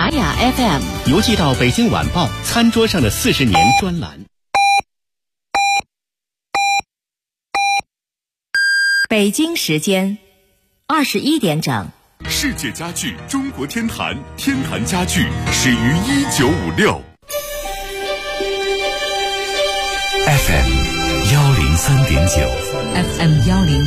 玛雅 FM 邮寄到北京晚报餐桌上的40年专栏。 北京时间21点整。 世界家具中国天坛，天坛家具始于1956。 FM 103.9 FM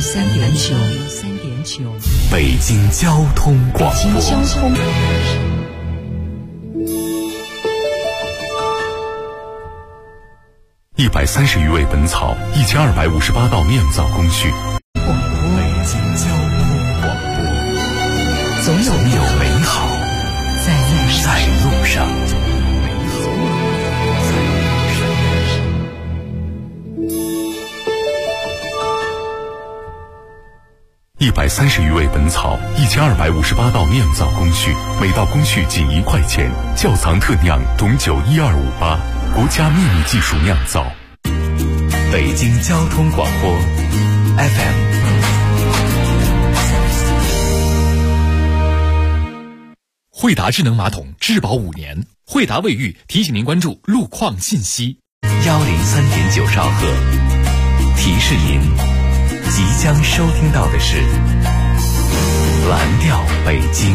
103.9 北京交通广播。130余味本草，1258道酿造工序。北京交通广播， 总有美好在路上。130余味本草，1258道酿造工序，每道工序仅1块钱。窖藏特酿董酒12588，国家秘密技术酿造。北京交通广播 FM。 惠达智能马桶质保5年，惠达卫浴提醒您关注路况信息。 103.9兆赫，提示您即将收听到的是蓝调北京。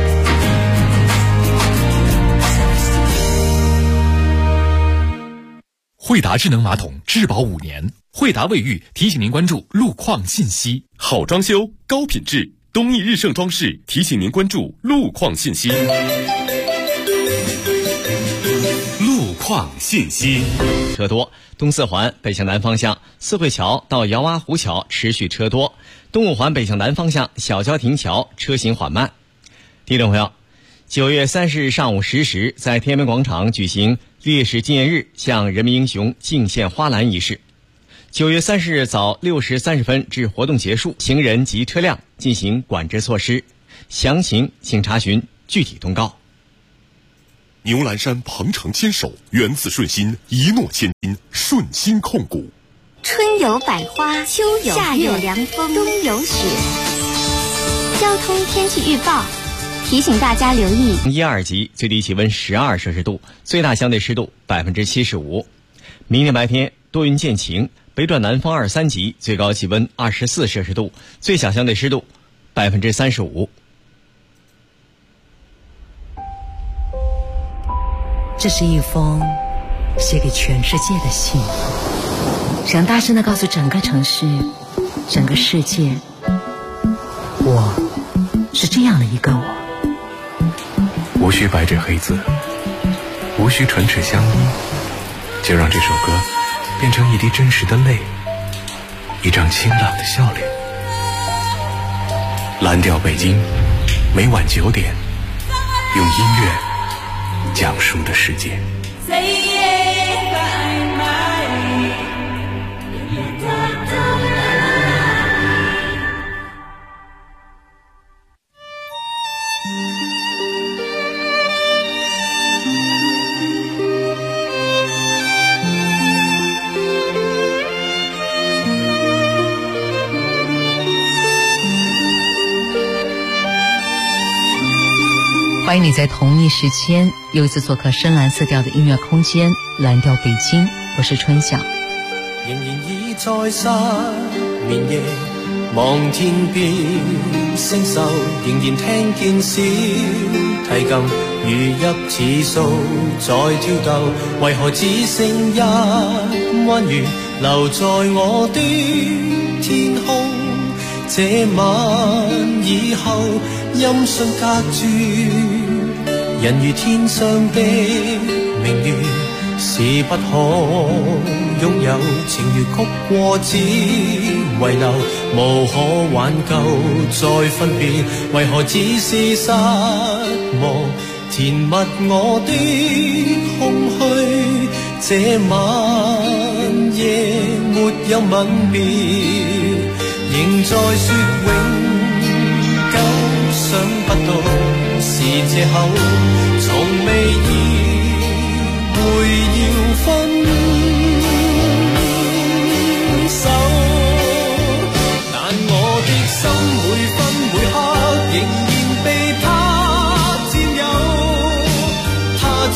惠达智能马桶质保5年，惠达卫浴提醒您关注路况信息。 好装修，高品质，东义日盛装饰提醒您关注路况信息。路况信息。 车多，东四环北向南方向四惠桥到姚洼湖桥持续车多，东五环北向南方向小郊亭桥车行缓慢。听众朋友，9月30日上午10时，在天安门广场举行烈士纪念日向人民英雄敬献花篮仪式。9月30日早6时30分至活动结束，行人及车辆进行管制措施，详情请查询具体通告。 牛栏山鹏程牵手，缘自顺心，一诺千金，顺心控股。 春有百花，秋有夏有凉风，冬有雪。交通天气预报提醒大家留意 1、2级，最低气温12摄氏度，最大相对湿度75%。明天白天多云见晴，北转南风2、3级，最高气温24摄氏度，最小相对湿度35%。 这是一封写给全世界的信，想大声地告诉整个城市、整个世界，我是这样的一个我。 无需白纸黑字，无需唇齿相依，就让这首歌变成一滴真实的泪，一张清朗的笑脸。蓝调北京，每晚9点，用音乐讲述的世界。 欢迎你在同一时间又一次做客深蓝色调的音乐空间蓝调北京，我是春晓。 仍然已在失眠夜望天边星宿，仍然聽見小提琴如泣似訴在跳逗，為何只剩一彎月留在我的天空？這晚以後音訊隔絕，人如天上的明月，是不可擁有，情如曲過只遺留，無可挽救再分別，為何只是失望填密我的空虛？這晚夜沒有吻別，仍在說永久，想不到是藉口，從未意會要分手，但我的心每分每刻仍然被他佔有，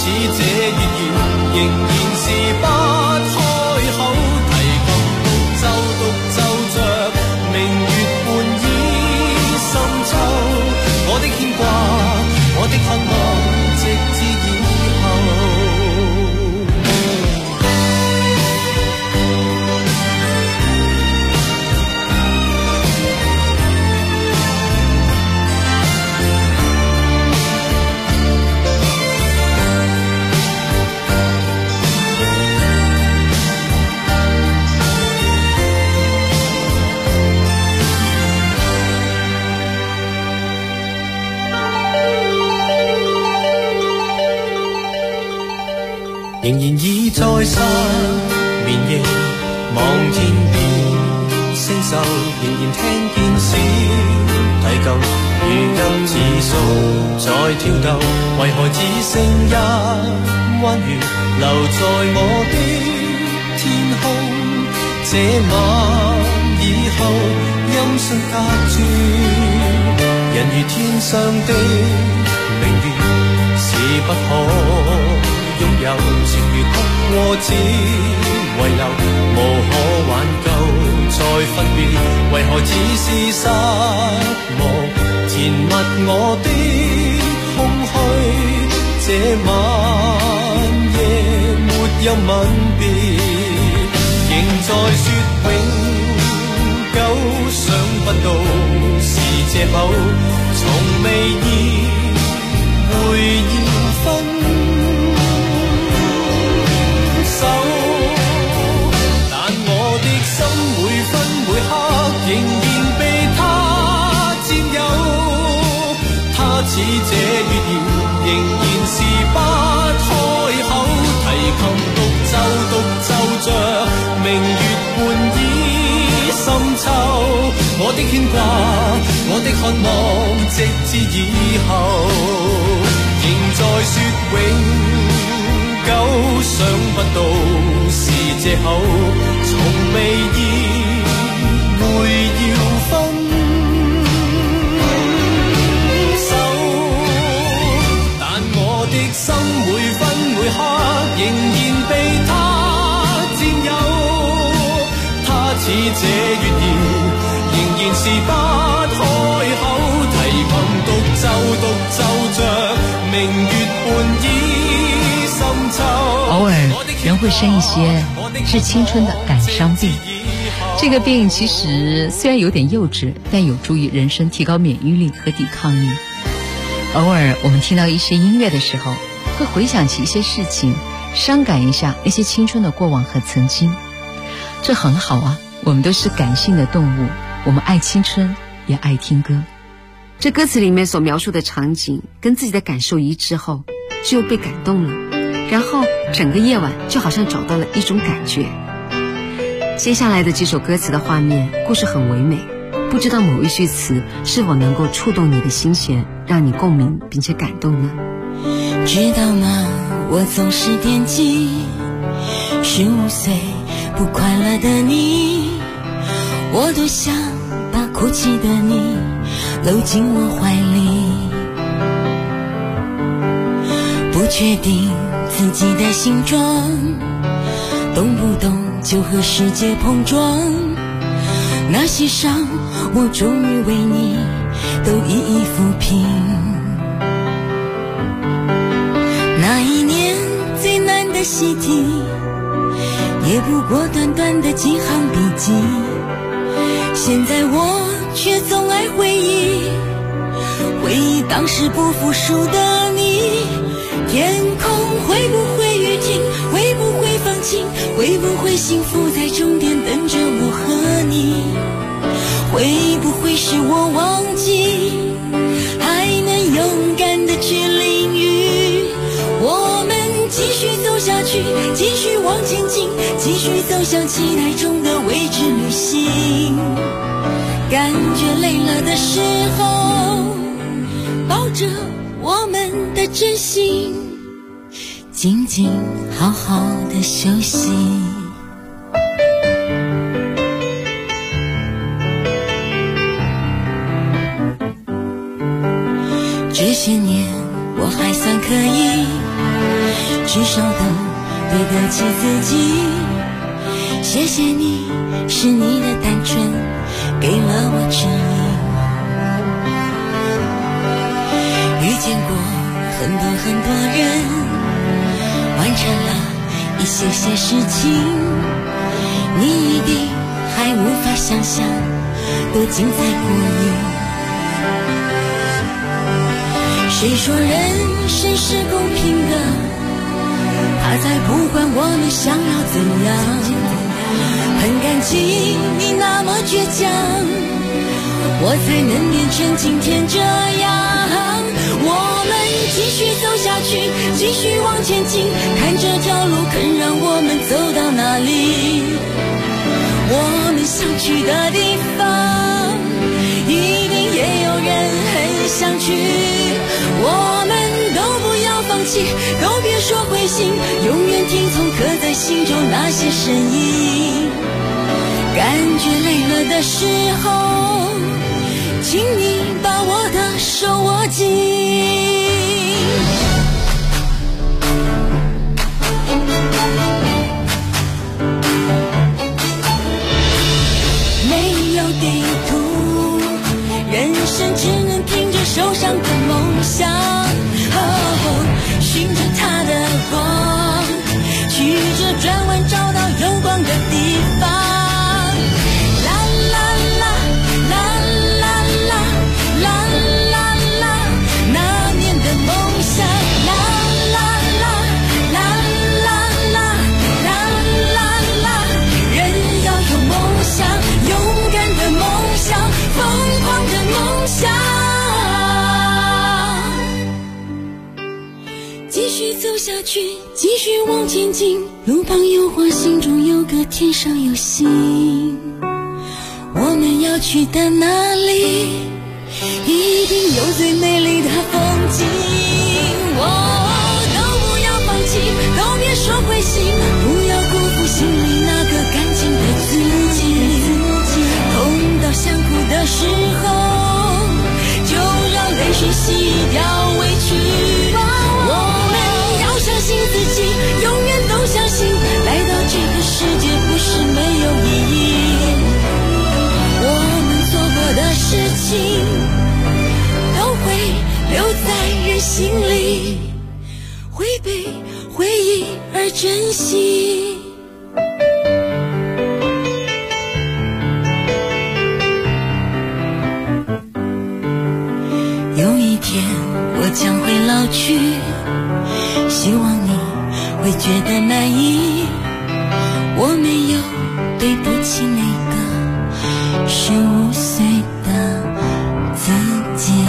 这月圆仍然是不開口，提琴獨奏着明月半倚深秋，我的牽掛，我的渴望，直至以後。仍然倚在山綿翼望天邊星宿，仍然聽見小提琴如泣似訴在跳動，為何只剩一彎月留在我的天空？這晚以後音訊隔絕，人如天上的明月是不可擁有，情如曲過只遺留，無可挽救再分別，為何只是失望填密我的空虛？這晚夜沒有吻別，仍在說永久，想不到是借口，從未意會要分手，但我的心每分每刻仍然被他佔有，他似這月圓仍然是不開口，提琴獨奏着明月半倚深秋，我的牽掛，我的渴望，直至以後，仍在說永久，想不到是借口，從未意會要分手，但我的心每分每刻仍然被他佔有，他似這月圓仍然是不開口，提琴獨奏着明月半倚。 偶尔人会生一些致青春的感伤病，这个病其实虽然有点幼稚，但有助于人生提高免疫力和抵抗力。偶尔我们听到一些音乐的时候，会回想起一些事情，伤感一下那些青春的过往和曾经，这很好啊，我们都是感性的动物，我们爱青春也爱听歌。 这歌词里面所描述的场景跟自己的感受一致后，就被感动了，然后整个夜晚就好像找到了一种感觉。接下来的几首歌词的画面故事很唯美，不知道某一句词是否能够触动你的心弦，让你共鸣并且感动呢？ 知道吗，我总是惦记15岁不快乐的你，我多想把哭泣的你搂进我怀里，不确定自己的形状，动不动就和世界碰撞，那些伤我终于为你都一一抚平。那一年最难的习题，也不过短短的几行笔记，现在我却总爱回忆当时不服输的你。天空会不会雨停，会不会放晴，会不会幸福在终点等着我和你，会不会是我忘记还能勇敢的去淋雨，我们继续走下去，继续往前进，继续走向期待中的未知旅行。感觉累了的时候，抱着我们的真心，静静好好的休息。这些年我还算可以， 至少都对得起自己。谢谢你，是你的单纯给了我指引。遇见过很多人，完成了一些事情，你一定还无法想象多精彩过瘾。谁说人生是公平的？他才不管我们想要怎样。很感激你那么倔强，我才能变成今天这样。我们继续走下去，继续往前进，看这条路肯让我们走到哪里。我们想去的地方，一定也有人很想去。我们都不要放弃，都别说灰心，永远听从刻在心中那些声音。感觉累了的时候，请你把我的手握紧。没有地图，人生只能凭着手上的梦想。循着它的光，曲折转弯，找到有光的地方。走下去，继续往前进，路旁有花，心中有歌，天上有星。我们要去的那里，一定有最美丽的风景。都不要放弃，都别说灰心，不要辜负心里那个干净的自己。痛到想哭的时候，就让泪水洗掉委屈。相信自己，永远都相信，来到这个世界不是没有意义。我们做过的事情，都会留在人心里，会被回忆而珍惜。有一天我将会老去，希望你会觉得满意，我没有对不起那个15岁的自己。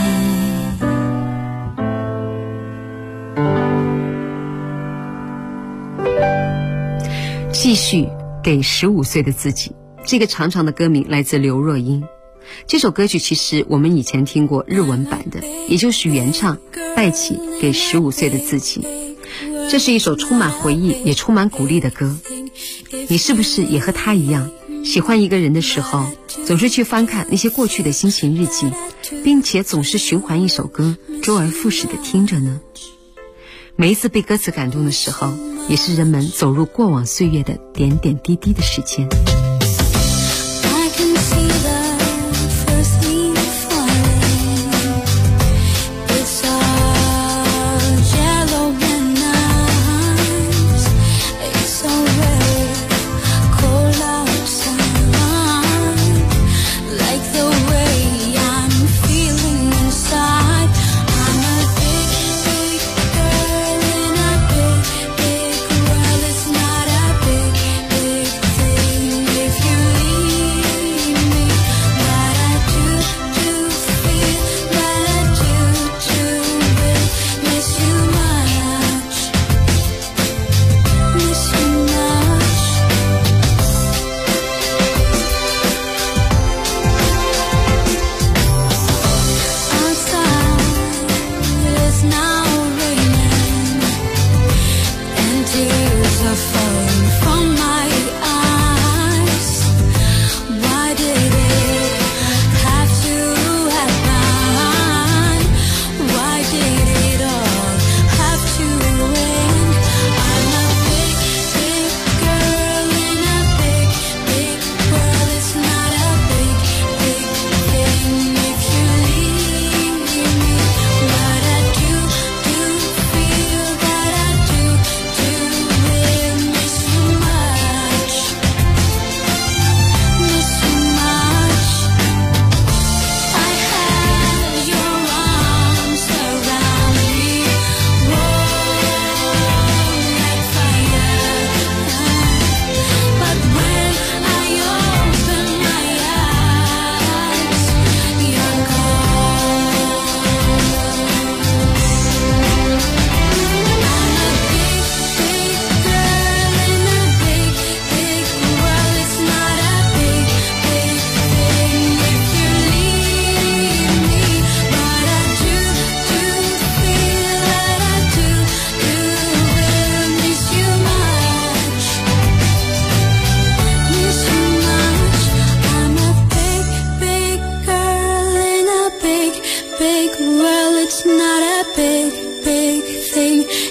继续给15岁的自己，这个长长的歌名来自刘若英。这首歌曲其实我们以前听过日文版的，也就是原唱戴启给15岁的自己。这是一首充满回忆也充满鼓励的歌。你是不是也和他一样，喜欢一个人的时候总是去翻看那些过去的心情日记，并且总是循环一首歌周而复始地听着呢？每一次被歌词感动的时候，也是人们走入过往岁月的点点滴滴的时间。 It's not a big, big thing.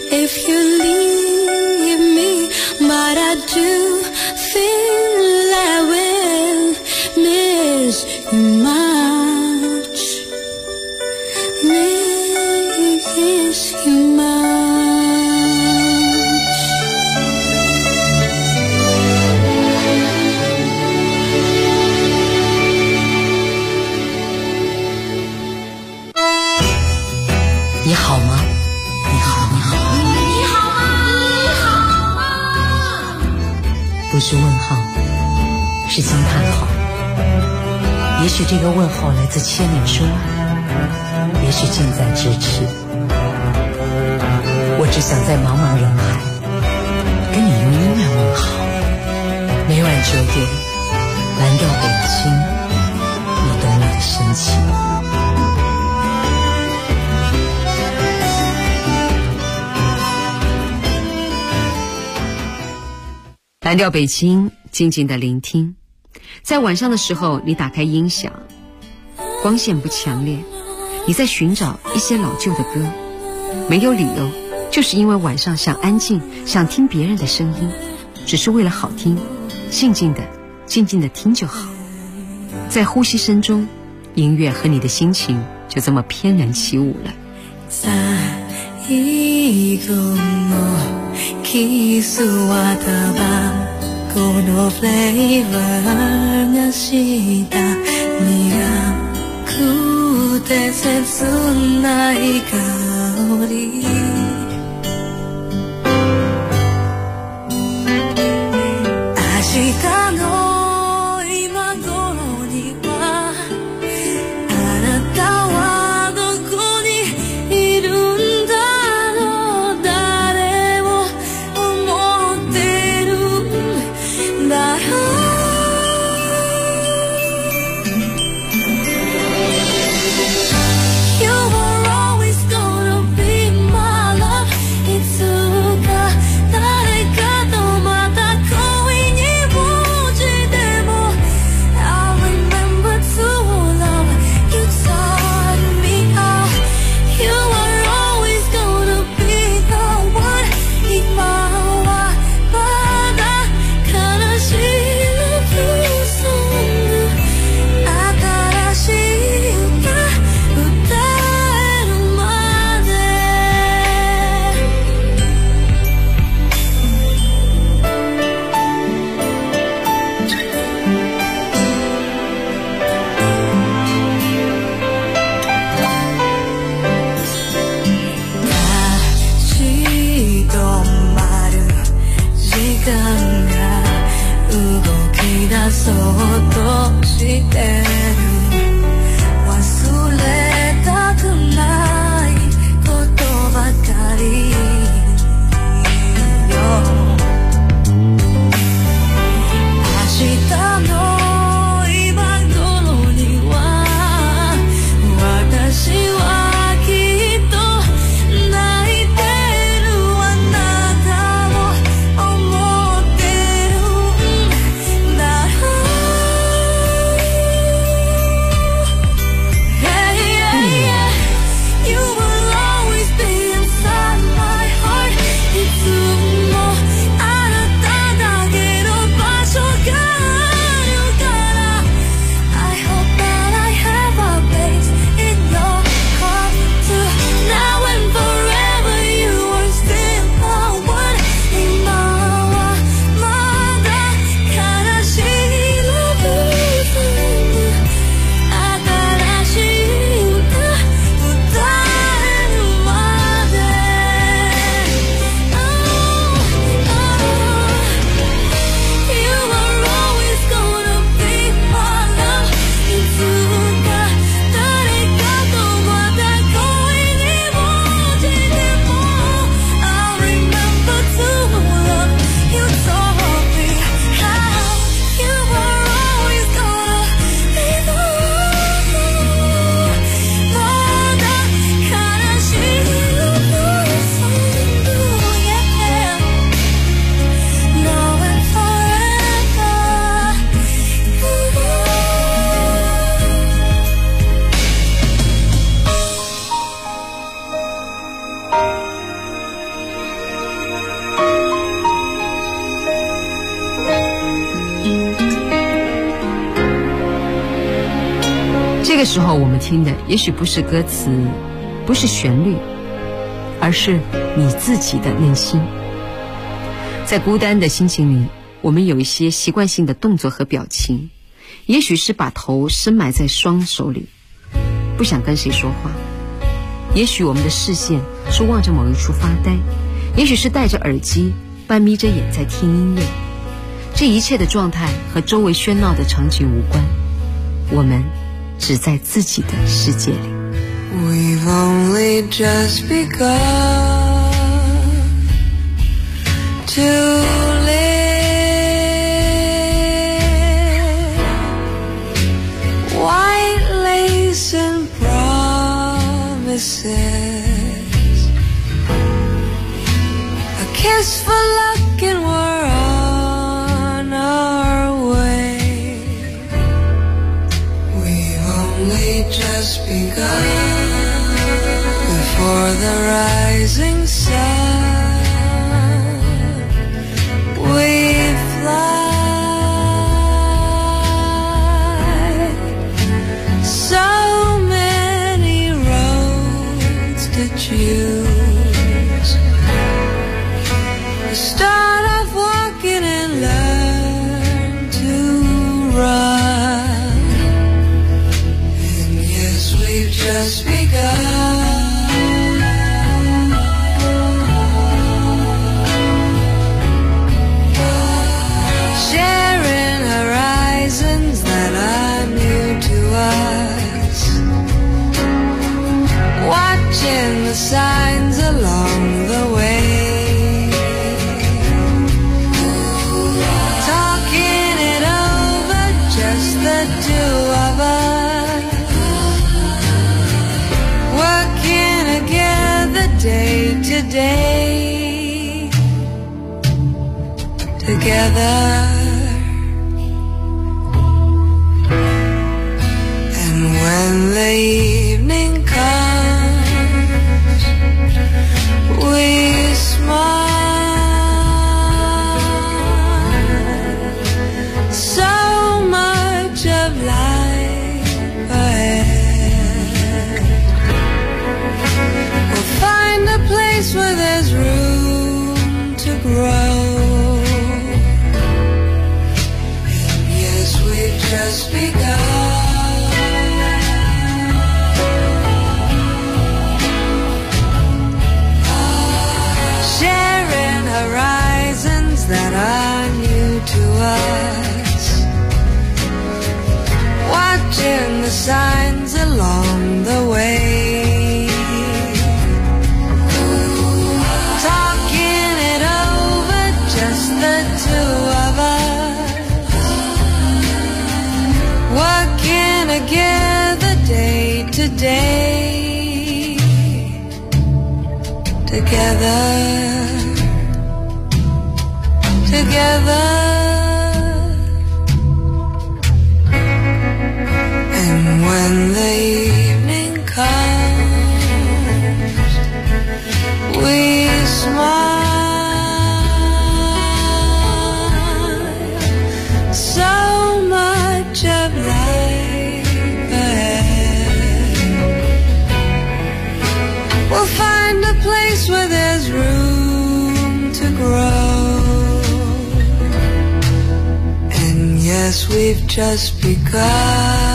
if you leave me, but I do feel I will miss you much, miss you much. 你好吗？你好，你好， 你好吗？你好吗？ 不是问号，是惊叹号。也许这个问号来自千里之外，也许近在咫尺。我只想在茫茫人海跟你用音乐问好。每晚9点，蓝调北京，你懂我的深情。 蓝调北京，静静的聆听。在晚上的时候，你打开音响，光线不强烈，你在寻找一些老旧的歌，没有理由，就是因为晚上想安静，想听别人的声音，只是为了好听，静静的听就好。在呼吸声中，音乐和你的心情就这么翩然起舞了。 最後のキスはタバコのフレーバーがした苦くて切ない香り明日の今頃にはあなたはどこにいるんだそうとしてる忘れたくないことばかりよ明日の今頃には私はきっと泣いてるあなたを思ってるんだ这个时候我们听的也许不是歌词，不是旋律，而是你自己的内心。在孤单的心情里，我们有一些习惯性的动作和表情，也许是把头深埋在双手里，不想跟谁说话，也许我们的视线是望着某一处发呆，也许是戴着耳机半眯着眼在听音乐。这一切的状态和周围喧闹的场景无关，我们只在自己的世界里。 We've only just begun to live. White lace and promises, a kiss for luck and we're on our way. We've only just begun before the rising sun. We fly so many roads to choose. We start off walking and learn to run. And yes, we've just begun. Sharing horizons that are new to us, watching the signs along the way, talking it over, just the two of us, working together day to day, together. And when the evening comes, we smile. So much of life ahead. We'll find a place where there's room to grow. And yes, we've just begun. Sharing horizons that are new to us, watching the signs along the way, talking it over, just the two of us, working together day to day, together, together. And when the evening comes, we smile. So much of life ahead. We'll find a place where there's room to grow. And yes, we've just begun.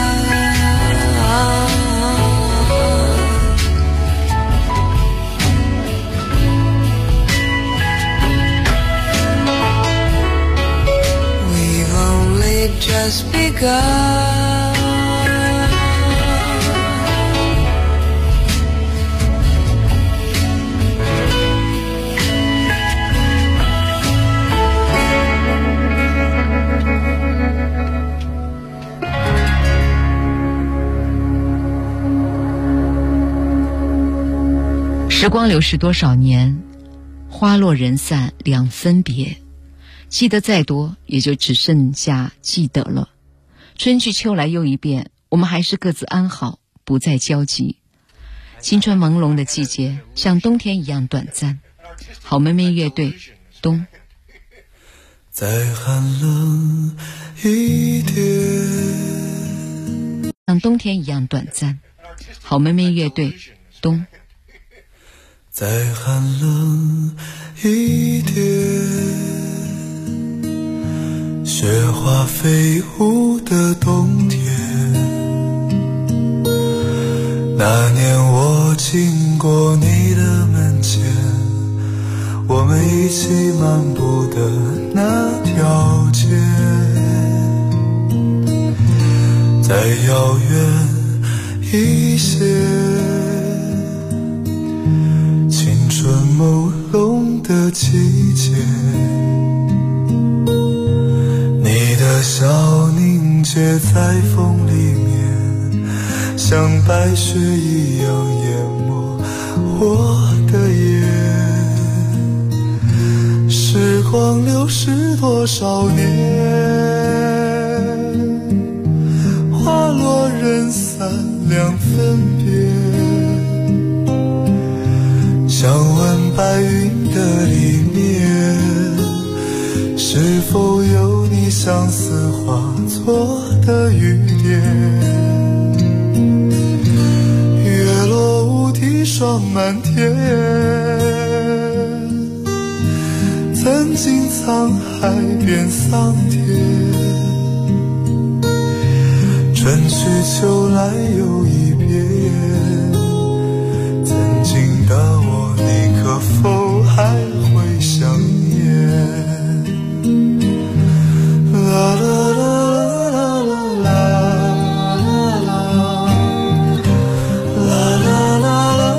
We've only just begun. 时光流逝多少年，花落人散两分别，记得再多也就只剩下记得了。春去秋来又一遍，我们还是各自安好，不再交集。青春朦胧的季节像冬天一样短暂。好妹妹乐队，冬。 再寒冷一点， 像冬天一样短暂。好妹妹乐队，冬。 再寒冷一点，雪花飞舞的冬天，那年我经过你的门前，我们一起漫步的那条街，再遥远一些，青春朦胧的季节，你的笑凝结在风里面，像白雪一样淹没我的眼。时光流逝多少年，花落人散两分别，想问白云的里面，是否有你相思化作的雨点。月落乌啼霜满天，曾经沧海变桑田，春去秋来又一遍，曾经的我你可否还会想念？啦啦啦啦啦啦啦啦啦啦啦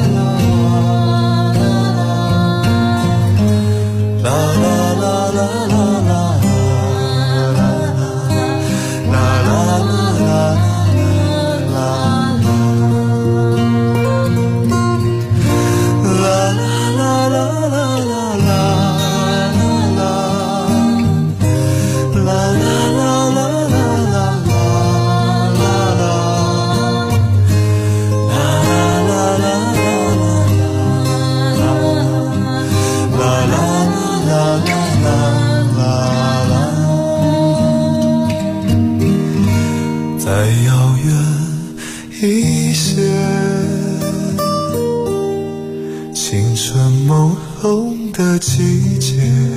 季节，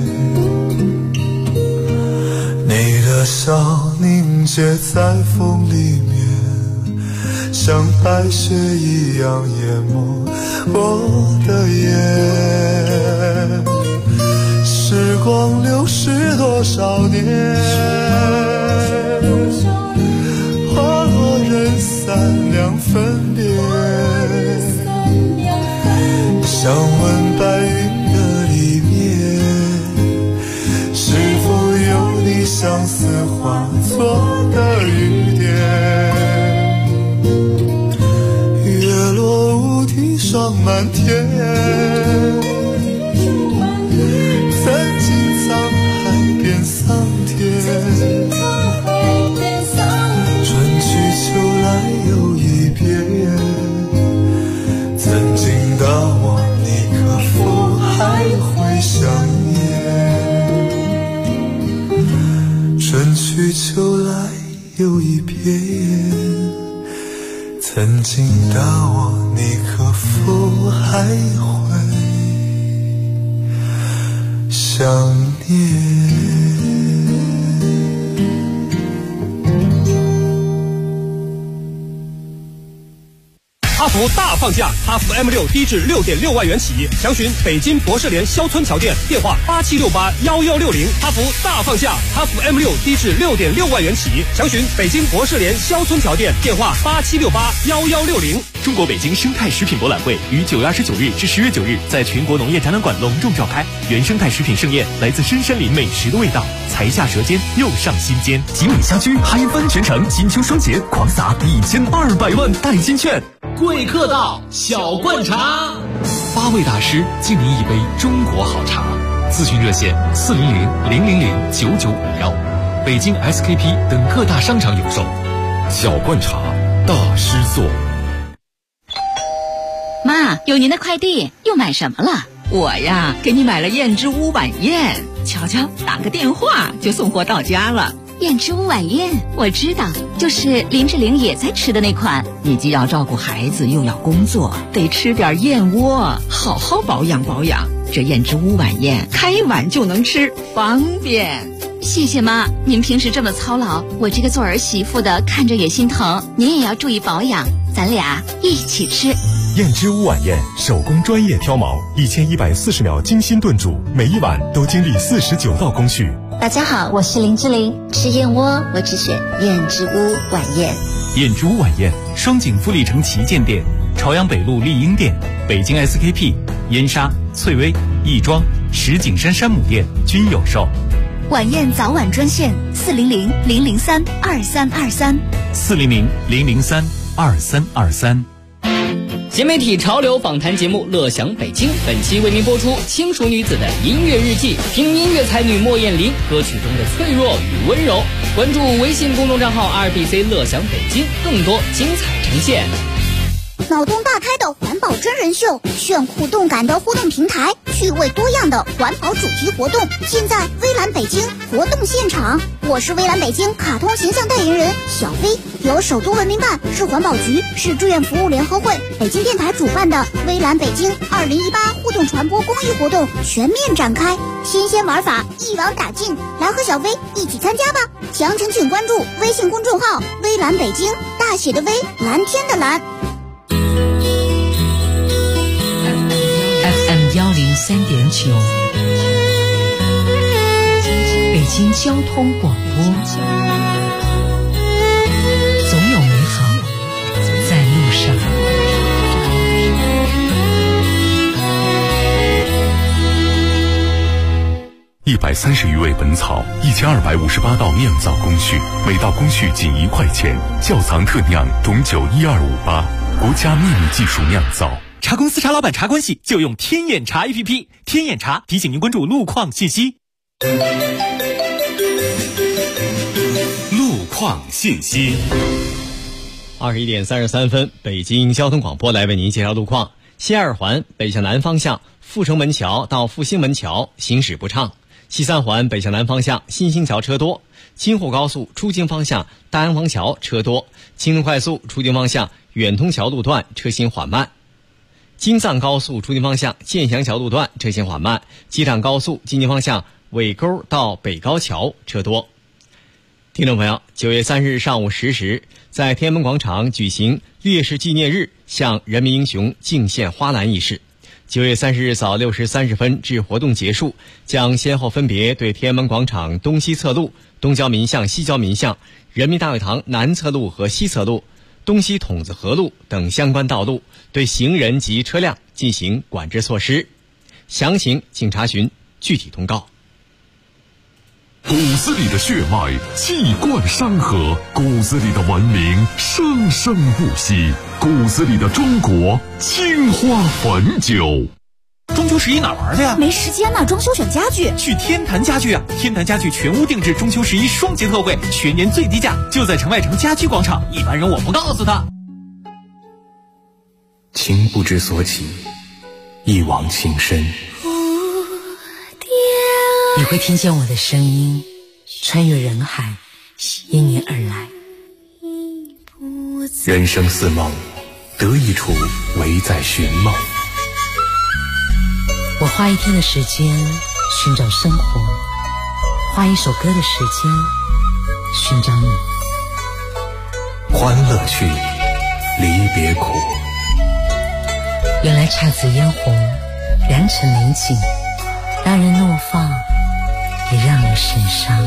你的笑凝结在风里面，像白雪一样淹没我的眼。时光流逝多少年，花落人散两分别，想问白云相思化作的雨点。月落乌啼霜满天，曾经沧海变桑田，春去秋来又一遍，曾经的我你可否还会想念？春去秋来又一遍，曾经的我你可否还会想念？ 哈弗大放价，哈弗 M6 低至 6.6 万元起，详询北京博士联肖村桥店，电话87681160。哈弗大放价，哈弗 M6 低至 6.6 万元起，详询北京博士联肖村桥店，电话87681160。 中国北京生态食品博览会于9月29日至10月9日在全国农业展览馆隆重召开。原生态食品盛宴，来自深山林美食的味道，才下舌尖又上心间。吉米家居嗨翻全城，金秋双节狂撒1200万代金券。 贵客到，小罐茶 ，8位大师敬您一杯中国好茶。咨询热线400-000-9951，北京 SKP 等各大商场有售。 小罐茶，大师做。 妈，有您的快递，又买什么了？ 我呀，给你买了燕之屋晚宴，瞧瞧，打个电话就送货到家了。 燕之屋晚宴我知道，就是林志玲也在吃的那款。 你既要照顾孩子，又要工作，得吃点燕窝，好好保养保养。这燕之屋晚宴开碗就能吃，方便。 谢谢妈，您平时这么操劳，我这个做儿媳妇的看着也心疼。您也要注意保养，咱俩一起吃。 燕之屋晚宴手工专业挑毛，1140秒精心炖煮，每一碗都经历49道工序。 大家好，我是林志玲，吃燕窝我只选燕之屋晚宴。 燕之屋晚宴，双井富力城旗舰店、朝阳北路丽婴店、北京 SKP、燕莎、翠微、亦庄、石景山山姆店均有售。 晚宴早晚专线400-003-2323 400-003-2323。 新媒体潮流访谈节目《乐享北京》，本期为您播出轻熟女子的音乐日记，听音乐才女莫艳琳歌曲中的脆弱与温柔。关注微信公众账号 2BC 乐享北京，更多精彩呈现。 脑洞大开的环保真人秀，炫酷动感的互动平台，趣味多样的环保主题活动，尽在微蓝北京活动现场。我是微蓝北京卡通形象代言人小飞，由首都文明办、市环保局、市志愿服务联合会、北京电台主办的微蓝北京2018互动传播公益活动全面展开，新鲜玩法一网打尽，来和小飞一起参加吧！详情请关注微信公众号微蓝北京，大写的微，蓝天的蓝。 FM 103.9，北京交通广播，总有美好在路上。 130余味本草，1258道酿造工序，每道工序仅1块钱。窖藏特酿董酒12588，国家秘密技术酿造。 茶公司茶老板茶关系就用天眼茶 APP， 天眼茶提醒您关注路况信息。 路况信息。 21点33分，北京交通广播来为您介绍路况。西二环北向南方向阜成门桥到复兴门桥行驶不畅，西三环北向南方向新兴桥车多，京沪高速出京方向大安坊桥车多，京通快速出京方向远通桥路段车行缓慢，京藏高速出京方向建祥桥路段车行缓慢，机场高速进京方向尾沟到北高桥车多。听众朋友，9月3日上午10时，在天安门广场举行烈士纪念日向人民英雄敬献花篮仪式。9月30日早6时30分至活动结束，将先后分别对天安门广场东西侧路、东交民巷、西交民巷、人民大会堂南侧路和西侧路、东西筒子河路等相关道路对行人及车辆进行管制措施。详情请查询具体通告。 骨子里的血脉气贯山河，骨子里的文明生生不息，骨子里的中国青花汾酒。 中秋11哪玩的呀？ 没时间呢，装修选家具。 去天坛家具啊！天坛家具全屋定制中秋11双节特惠，全年最低价，就在城外城家居广场。一般人我不告诉他。 情不知所起，一往情深。 你会听见我的声音穿越人海，因你而来。 人生似梦，得一处唯在寻梦。 我花一天的时间寻找生活，花一首歌的时间寻找你。 欢乐去，离别苦。 原来姹紫嫣红燃成美景，让人怒放，也让人神伤。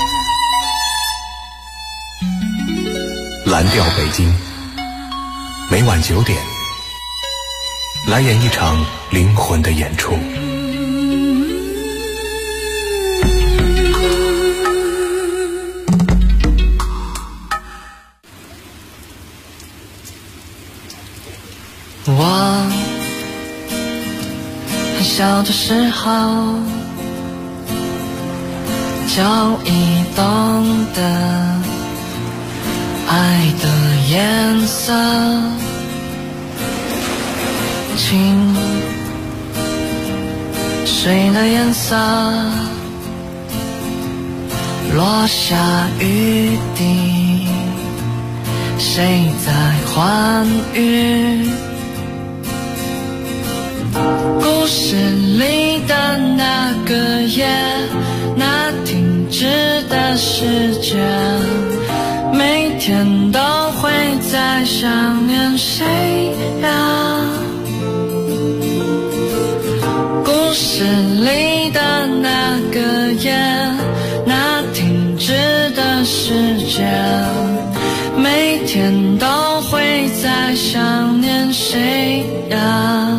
蓝调北京，每晚9点，来演一场灵魂的演出。 我很小的时候就已懂得爱的颜色，情水的颜色， 落下雨滴，谁在欢愉？故事里的那个夜，那停止的时间，每天都会在想念谁呀？故事里的那个夜，那停止的时间，每天都会在想念谁呀？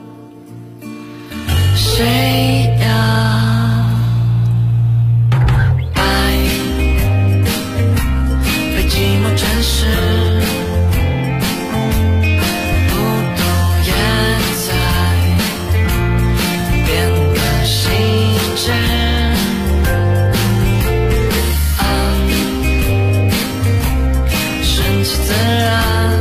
谁呀？爱被寂寞吞噬，不懂也在变得细致。顺其自然，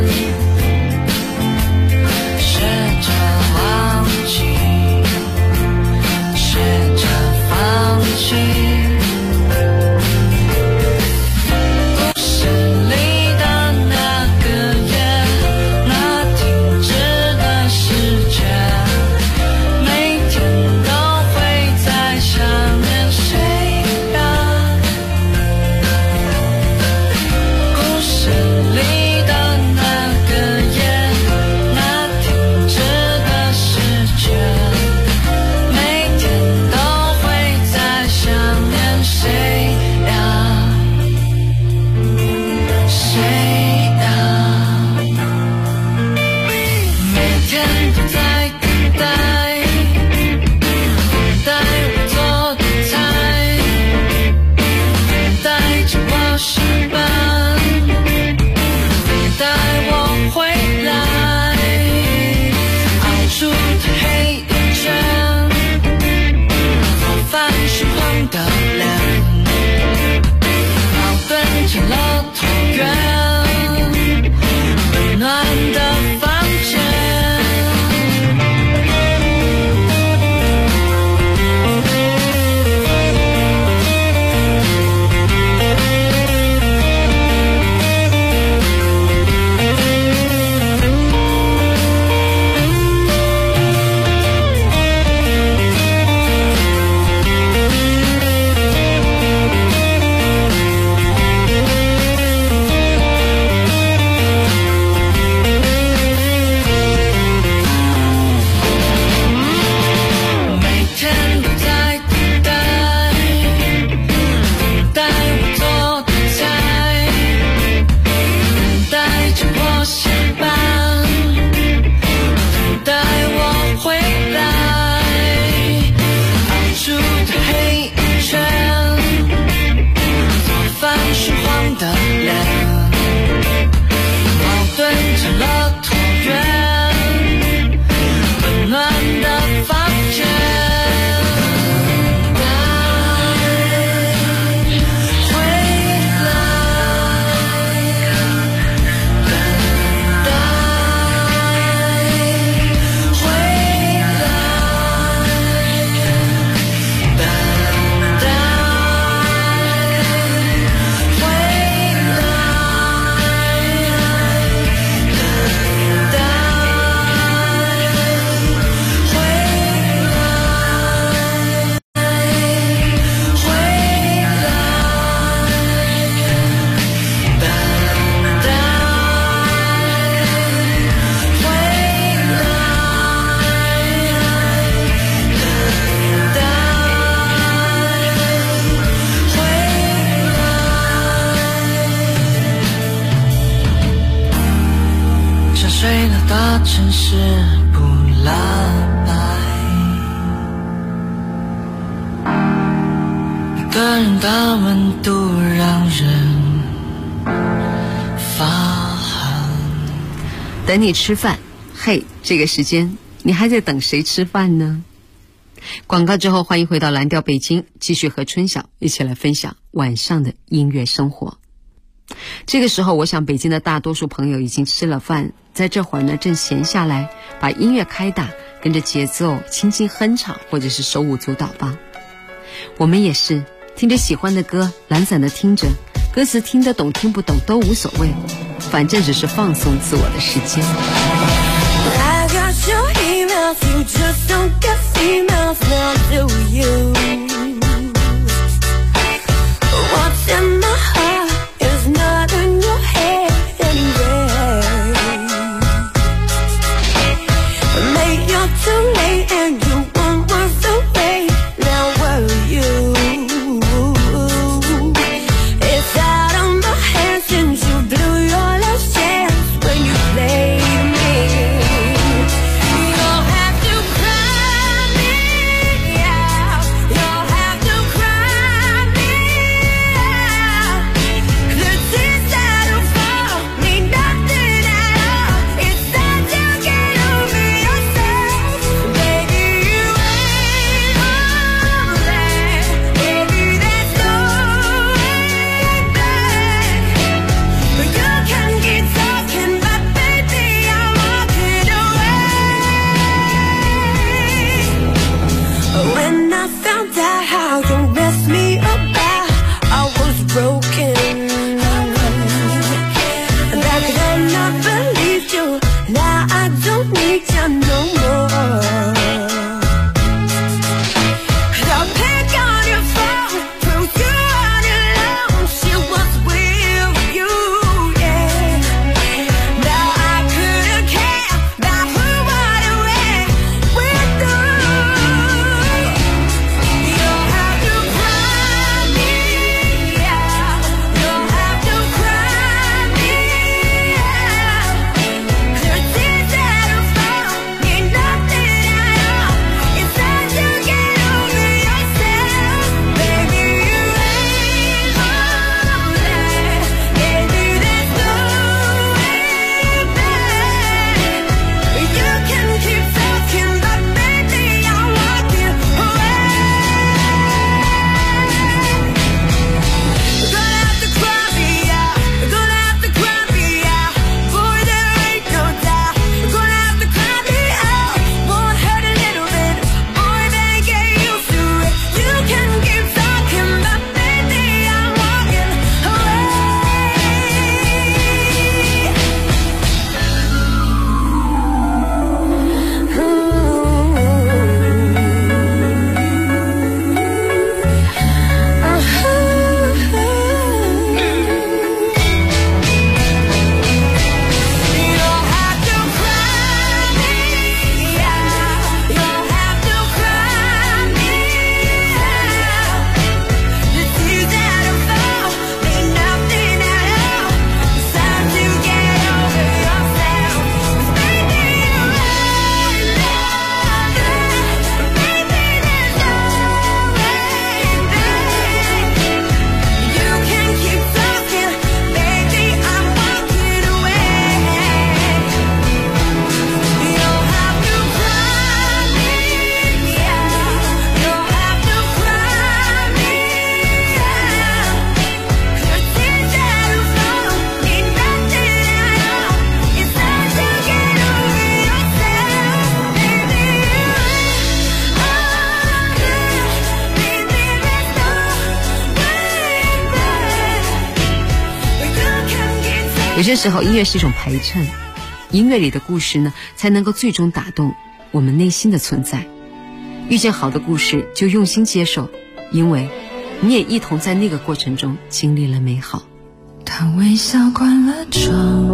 学着忘记。学着放弃，故事里的那个夜，那停止的时间，每天都会在想念谁呀？故事里的那个夜，那停止的时间。的脸，矛盾成了同源，温暖的房间。睡了大城市不拉白，一个人的温度让人发寒。 等你吃饭，嘿，这个时间你还在等谁吃饭呢？广告之后，欢迎回到蓝调北京，继续和春晓一起来分享晚上的音乐生活。这个时候，我想北京的大多数朋友已经吃了饭，在这会儿呢正闲下来，把音乐开大，跟着节奏轻轻哼唱，或者是手舞足蹈吧。我们也是听着喜欢的歌，懒散的听着，歌词听得懂听不懂都无所谓，反正只是放松自我的时间。 I got your emails, you just don't get females now, do you? What's in my heart is not in your head anyway. Mate, you're too late and you weren't worth the wait. Now were you? It's out of my hands since you blew your last chance when you played me. You'll have to cry me out. You'll have to cry me out. The tears that'll fall mean nothing at all. It's time to get over yourself. Baby, you ain't over there. Baby, there's no way back. But you can keep talking, but baby, I'm walking away. When I found out how you messed me about, I was broken. Back then I believed you, now I don't need you no more. The pic on your phone proves you all alone. She was with you, yeah. Now I couldn't care about who, what, or where we're through. You'll have to cry me out. You'll have to cry me out. The tears that'll fall mean nothing at all. It's time to get over yourself. Baby, you ain't over there. Baby, there's no way back. You can keep talking, but baby, I'm walking away. Gonna have to cry me out. Gonna have to cry me out. Boy, there ain't no doubt. Gonna have to cry me out. Won't hurt a little bit. Boy, better get used to it. You can keep talking, but baby, I'm walking away. You'll have to cry me out. You'll have to cry me out. The tears that'll fall mean nothing at all. It's time to get over yourself. Baby, you ain't over. Baby, there's no way back. You can keep talking, baby, I'm walking away. You'll have to cry me out. You'll have to cry me out. The tears that'll fall mean nothing at all. It's time to get over yourself. Baby, you ain't over. Baby, there's no way back. But you can keep talking. 有些时候，音乐是一种陪衬，音乐里的故事呢，才能够最终打动我们内心的存在。遇见好的故事，就用心接受，因为你也一同在那个过程中经历了美好。 他微笑关了窗，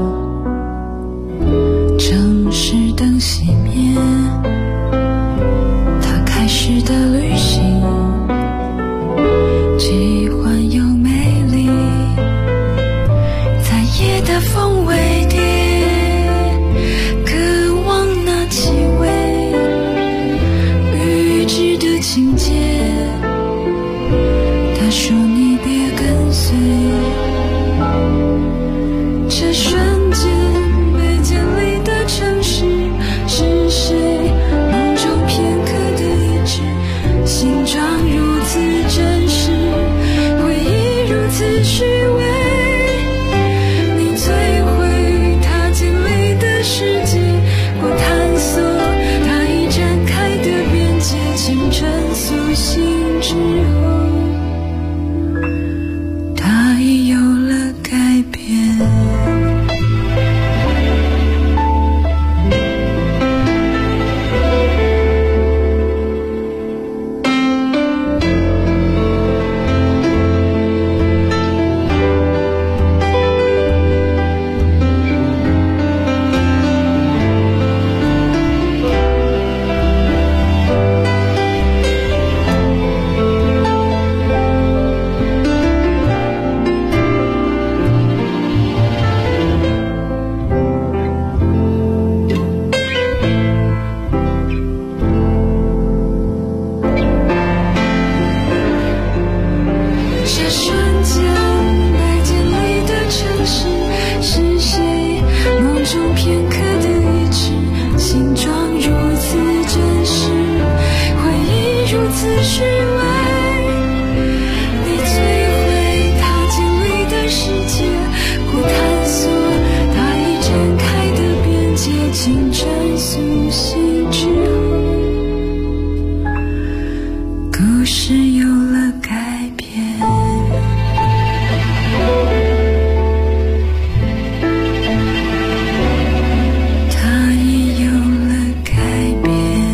城市灯熄灭，他开始的旅行，奇幻又美丽，在夜的风尾蝶，渴望那气味，预知的情节。他说你别跟随，这瞬间被建立的城市是谁？梦中片刻的一致，形状如此真实，回忆如此虚伪。你摧毁他建立的世界，我探索他已展开的边界。清晨苏醒之后， 瞬间，白天里的城市是谁梦中片刻的一致，形状如此真实，回忆如此虚伪。你摧毁它建立的世界，不探索它已展开的边界。清晨苏醒之后，故事有了改变。它也有了改变。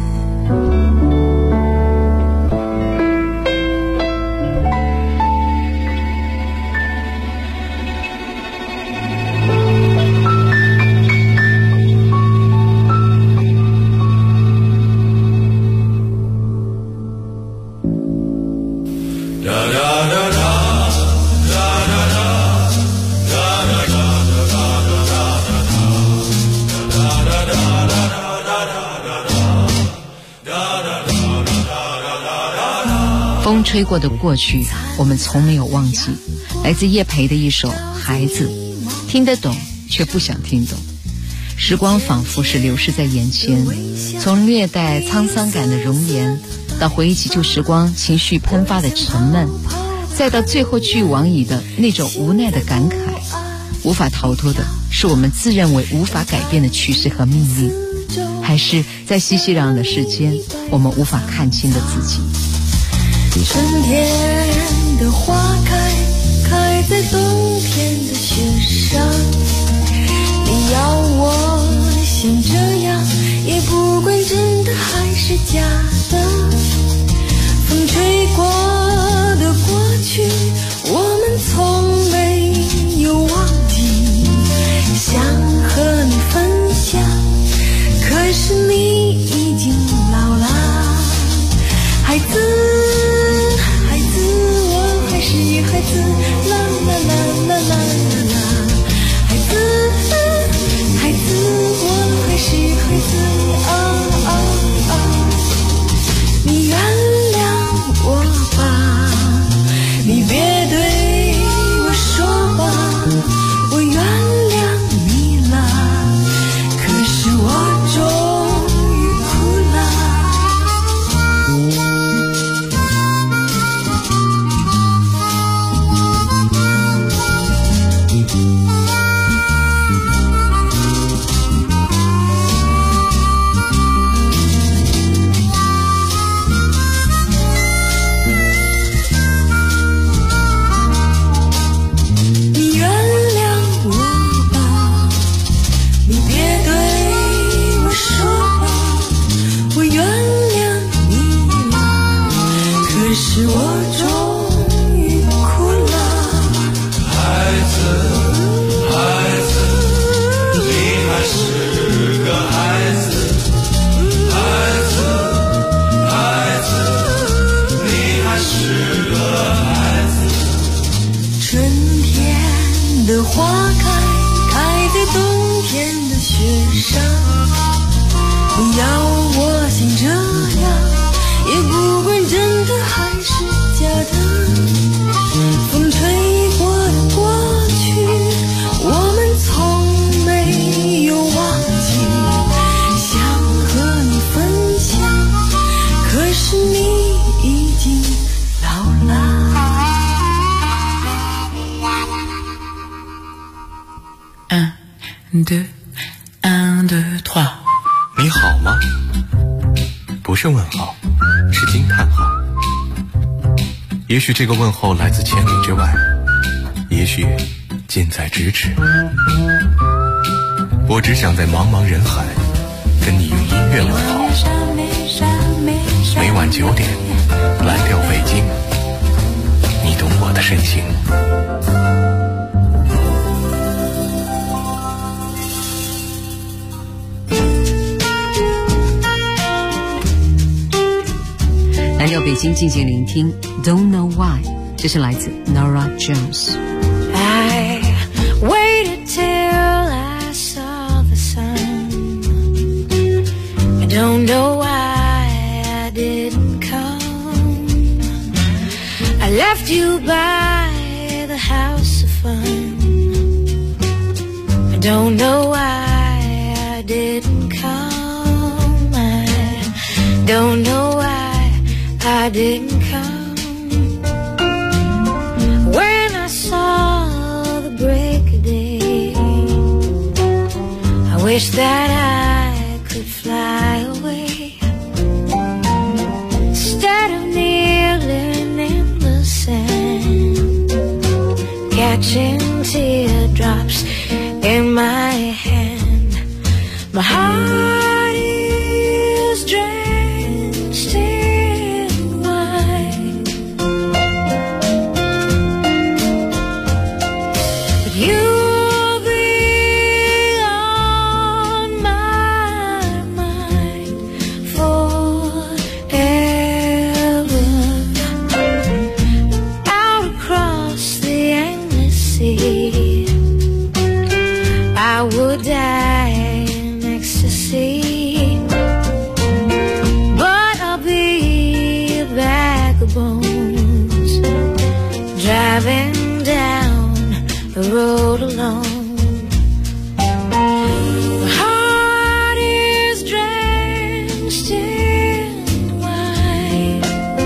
风吹过的过去，我们从没有忘记。来自叶培的一首《孩子》，听得懂却不想听懂。时光仿佛是流逝在眼前，从略带沧桑感的容颜，到回忆起旧时光情绪喷发的沉闷，再到最后俱往矣的那种无奈的感慨。无法逃脱的是我们自认为无法改变的趋势和命运，还是在熙熙攘攘的世间，我们无法看清的自己。 春天的花开，开在冬天的雪上。你要我像这样，也不管真的还是假的。风吹过的过去，我们从没有忘记，想和你分享，可是你已经老了，孩子。是孩子，啦啦啦啦啦啦啦，孩子，孩子，我还是孩子，啊啊啊！你原谅我吧，你别对我说吧，我原谅你了，可是我终于哭了。 你好吗？不是问号，是惊叹号。也许这个问候来自千里之外，也许近在咫尺。我只想在茫茫人海跟你用音乐问候。每晚9点，蓝调北京，你懂我的深情。 蓝调北京，静静聆听 Don't Know Why， 这是来自 Nora Jones。I waited till I saw the sun. I don't know why I didn't come. I left you by the house of fun. I don't know why I didn't come. I don't know why I didn't come. When I saw the break of day, I wish that I could fly away instead of kneeling in the sand, catching teardrops in my hand. My heart is drenched in wine, but you'll be on my mind forever. Out across the endless sea, I would die in ecstasy, but I'll be a bag of bones, driving down the road alone. My heart is drenched in wine,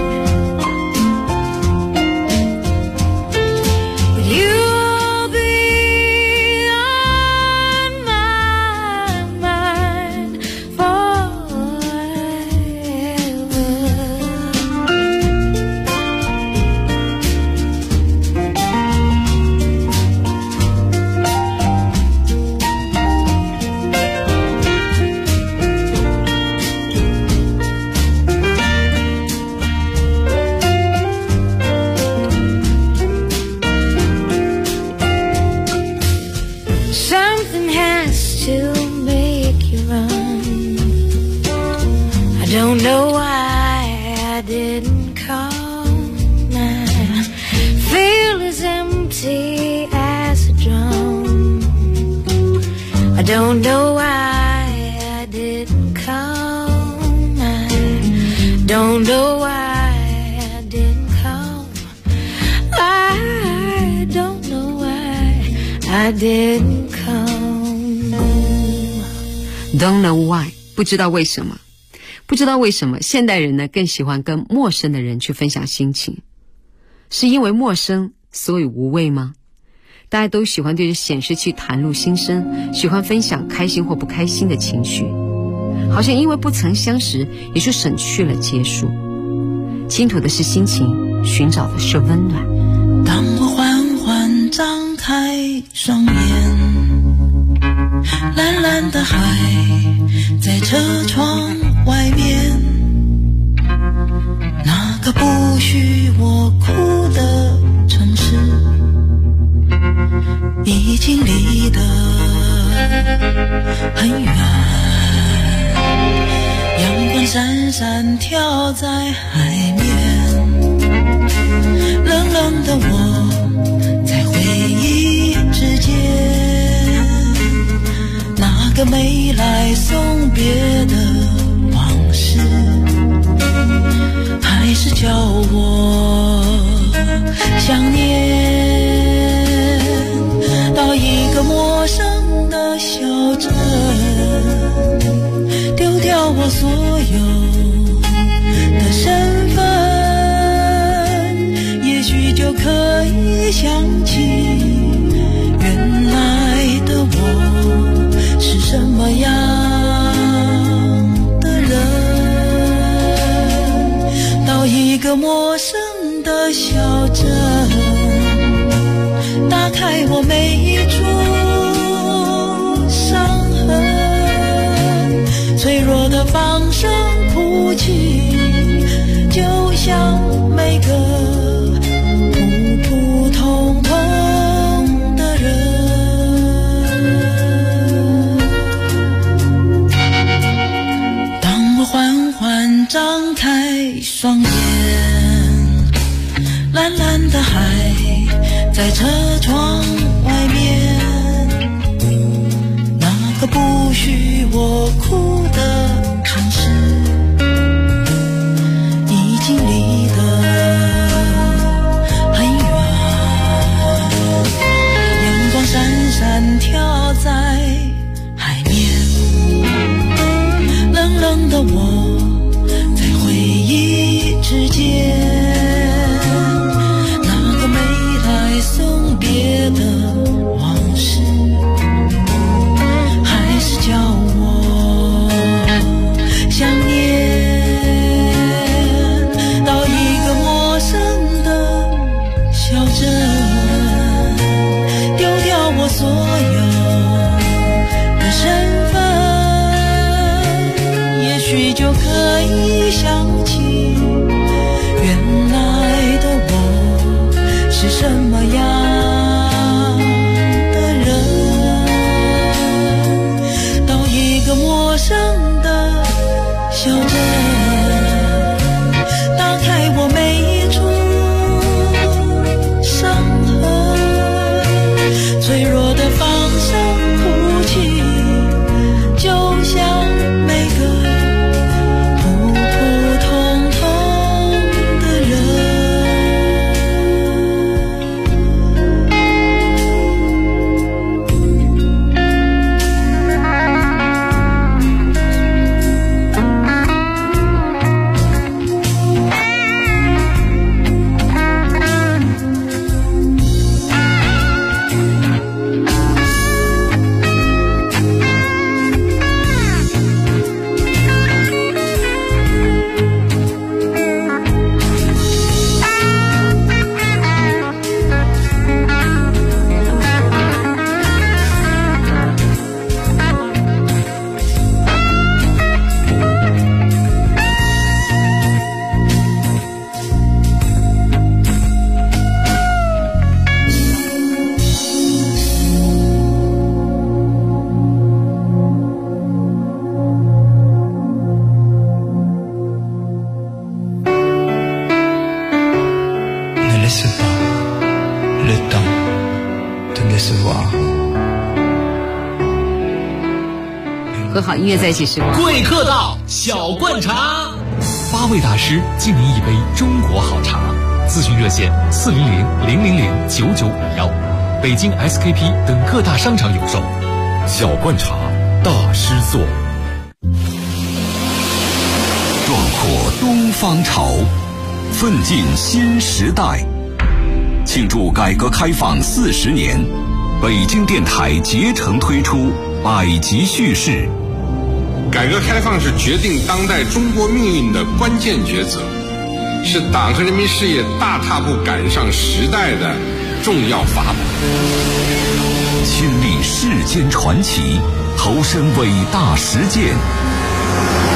but you'll be on my mind forever. Something has to make you run. I don't know why I didn't come. I feel as empty as a drum. I don't know why I didn't come. I don't know why I didn't come. I don't know why I didn't come. Don't know why， 不知道为什么，不知道为什么现代人呢更喜欢跟陌生的人去分享心情，是因为陌生所以无畏吗？大家都喜欢对着显示器袒露心声，喜欢分享开心或不开心的情绪，好像因为不曾相识也就省去了结束。倾吐的是心情，寻找的是温暖。 当我缓缓张开双眼，蓝蓝的海在车窗外面，那个不许我哭的城市已经离得很远，阳光闪闪跳在海面，冷冷的我在回忆之间，那个没来送别的往事，还是叫我想念。到一个陌生的小镇，丢掉我所有的身份，也许就可以想起原来的我是什么样的人。到一个陌生的小镇，打开我每一处伤痕，脆弱的放声哭泣，就像每个普普通通的人。当我缓缓张开双眼，蓝蓝的海在车窗外面，那个不许我哭的城市已经离得和好音乐在一起时光。 贵客到，小灌茶 ，8位大师敬您一杯中国好茶。咨询热线400-000-9951，北京 SKP 等各大商场有售。 小灌茶大师座， 壮阔东方潮，奋进新时代。庆祝改革开放40年，北京电台竭诚推出百集叙事。 改革开放是决定当代中国命运的关键抉择，是党和人民事业大踏步赶上时代的重要法宝。 亲历世间传奇，投身伟大实践。